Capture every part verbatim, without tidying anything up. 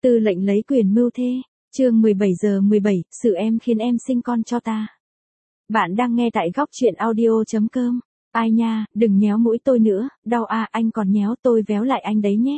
Tư lệnh lấy quyền mưu thê, chương mười bảy giờ mười bảy, sự em khiến em sinh con cho ta. Bạn đang nghe tại góc truyện audio chấm com. Ai nha, đừng nhéo mũi tôi nữa, đau à, anh còn nhéo tôi véo lại anh đấy nhé.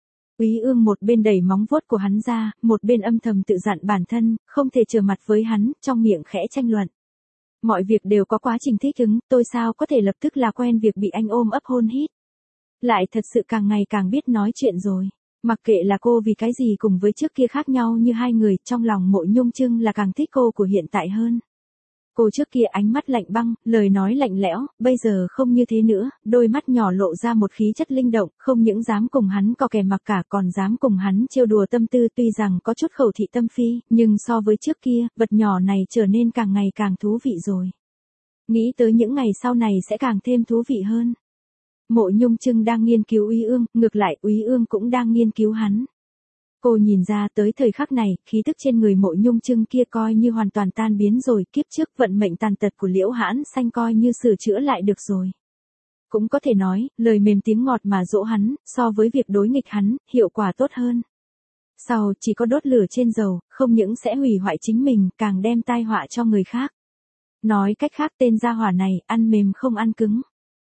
Úy Ương một bên đẩy móng vuốt của hắn ra, một bên âm thầm tự dặn bản thân, không thể trở mặt với hắn, trong miệng khẽ tranh luận. Mọi việc đều có quá trình thích ứng, tôi sao có thể lập tức là quen việc bị anh ôm ấp hôn hít. Lại thật sự càng ngày càng biết nói chuyện rồi. Mặc kệ là cô vì cái gì cùng với trước kia khác nhau như hai người, trong lòng Mộ Nhung Trưng là càng thích cô của hiện tại hơn. Cô trước kia ánh mắt lạnh băng, lời nói lạnh lẽo, bây giờ không như thế nữa, đôi mắt nhỏ lộ ra một khí chất linh động, không những dám cùng hắn có kè mặc cả còn dám cùng hắn trêu đùa tâm tư, tuy rằng có chút khẩu thị tâm phi, nhưng so với trước kia, vật nhỏ này trở nên càng ngày càng thú vị rồi. Nghĩ tới những ngày sau này sẽ càng thêm thú vị hơn. Mộ Nhung Trưng đang nghiên cứu Úy Ương, ngược lại Úy Ương cũng đang nghiên cứu hắn. Cô nhìn ra tới thời khắc này, khí tức trên người Mộ Nhung Trưng kia coi như hoàn toàn tan biến rồi, kiếp trước vận mệnh tàn tật của Liễu Hãn Xanh coi như sửa chữa lại được rồi. Cũng có thể nói, lời mềm tiếng ngọt mà dỗ hắn, so với việc đối nghịch hắn, hiệu quả tốt hơn. Sau chỉ có đốt lửa trên dầu, không những sẽ hủy hoại chính mình, càng đem tai họa cho người khác. Nói cách khác tên gia hỏa này, ăn mềm không ăn cứng.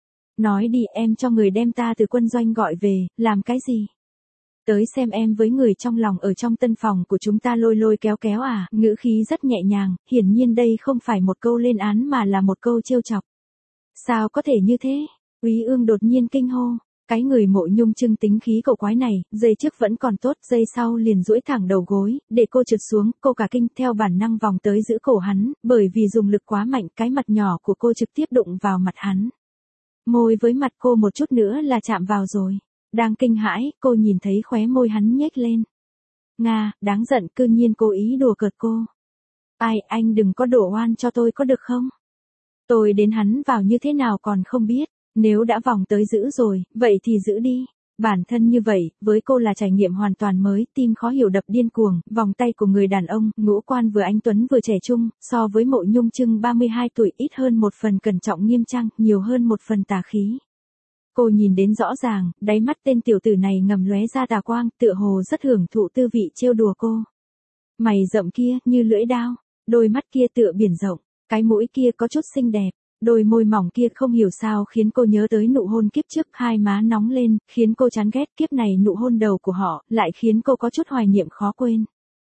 Nói đi, em cho người đem ta từ quân doanh gọi về, làm cái gì? Tới xem em với người trong lòng ở trong tân phòng của chúng ta lôi lôi kéo kéo à, ngữ khí rất nhẹ nhàng, hiển nhiên đây không phải một câu lên án mà là một câu trêu chọc. Sao có thể như thế? Úy Ương đột nhiên kinh hô, cái người Mộ Nhung Trưng tính khí cổ quái này, giây trước vẫn còn tốt, giây sau liền duỗi thẳng đầu gối, để cô trượt xuống, cô cả kinh theo bản năng vòng tới giữ cổ hắn, bởi vì dùng lực quá mạnh, cái mặt nhỏ của cô trực tiếp đụng vào mặt hắn. Môi với mặt cô một chút nữa là chạm vào rồi. Đang kinh hãi, cô nhìn thấy khóe môi hắn nhếch lên. Nga, đáng giận, cư nhiên cố ý đùa cợt cô. Ai, anh đừng có đổ oan cho tôi có được không? Tôi đến hắn vào như thế nào còn không biết, nếu đã vòng tới giữ rồi, vậy thì giữ đi. Bản thân như vậy, với cô là trải nghiệm hoàn toàn mới, tim khó hiểu đập điên cuồng, vòng tay của người đàn ông, ngũ quan vừa anh tuấn vừa trẻ trung, so với Mộ Nhung Trưng ba mươi hai tuổi ít hơn một phần cẩn trọng nghiêm trang, nhiều hơn một phần tà khí. Cô nhìn đến rõ ràng, đáy mắt tên tiểu tử này ngầm lóe ra tà quang, tựa hồ rất hưởng thụ tư vị trêu đùa cô. Mày rậm kia, như lưỡi dao, đôi mắt kia tựa biển rộng, cái mũi kia có chút xinh đẹp. Đôi môi mỏng kia không hiểu sao khiến cô nhớ tới nụ hôn kiếp trước, hai má nóng lên, khiến cô chán ghét, kiếp này nụ hôn đầu của họ, lại khiến cô có chút hoài niệm khó quên.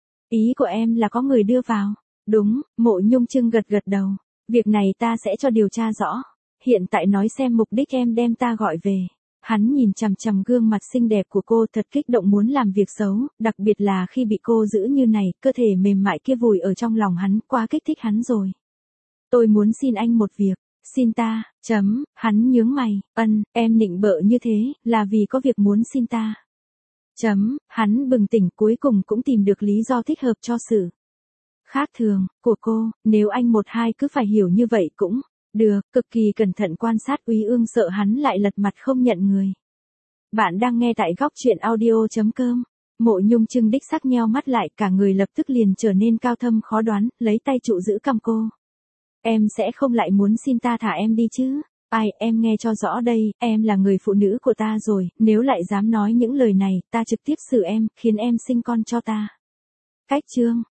Ý của em là có người đưa vào. Đúng, Mộ Nhung Trưng gật gật đầu. Việc này ta sẽ cho điều tra rõ. Hiện tại nói xem mục đích em đem ta gọi về. Hắn nhìn chằm chằm gương mặt xinh đẹp của cô thật kích động muốn làm việc xấu, đặc biệt là khi bị cô giữ như này, cơ thể mềm mại kia vùi ở trong lòng hắn, quá kích thích hắn rồi. Tôi muốn xin anh một việc. Xin ta, chấm, hắn nhướng mày, ân, em nịnh bợ như thế, là vì có việc muốn xin ta. Chấm, hắn bừng tỉnh cuối cùng cũng tìm được lý do thích hợp cho sự khác thường của cô, nếu anh một hai cứ phải hiểu như vậy cũng được, cực kỳ cẩn thận quan sát Úy Ương sợ hắn lại lật mặt không nhận người. Bạn đang nghe tại góc truyện audio chấm com. Mộ Nhung Trưng đích sắc nheo mắt lại, cả người lập tức liền trở nên cao thâm khó đoán, lấy tay trụ giữ cằm cô. Em sẽ không lại muốn xin ta thả em đi chứ? Ai, em nghe cho rõ đây, em là người phụ nữ của ta rồi, nếu lại dám nói những lời này, ta trực tiếp xử em, khiến em sinh con cho ta. Cách chương,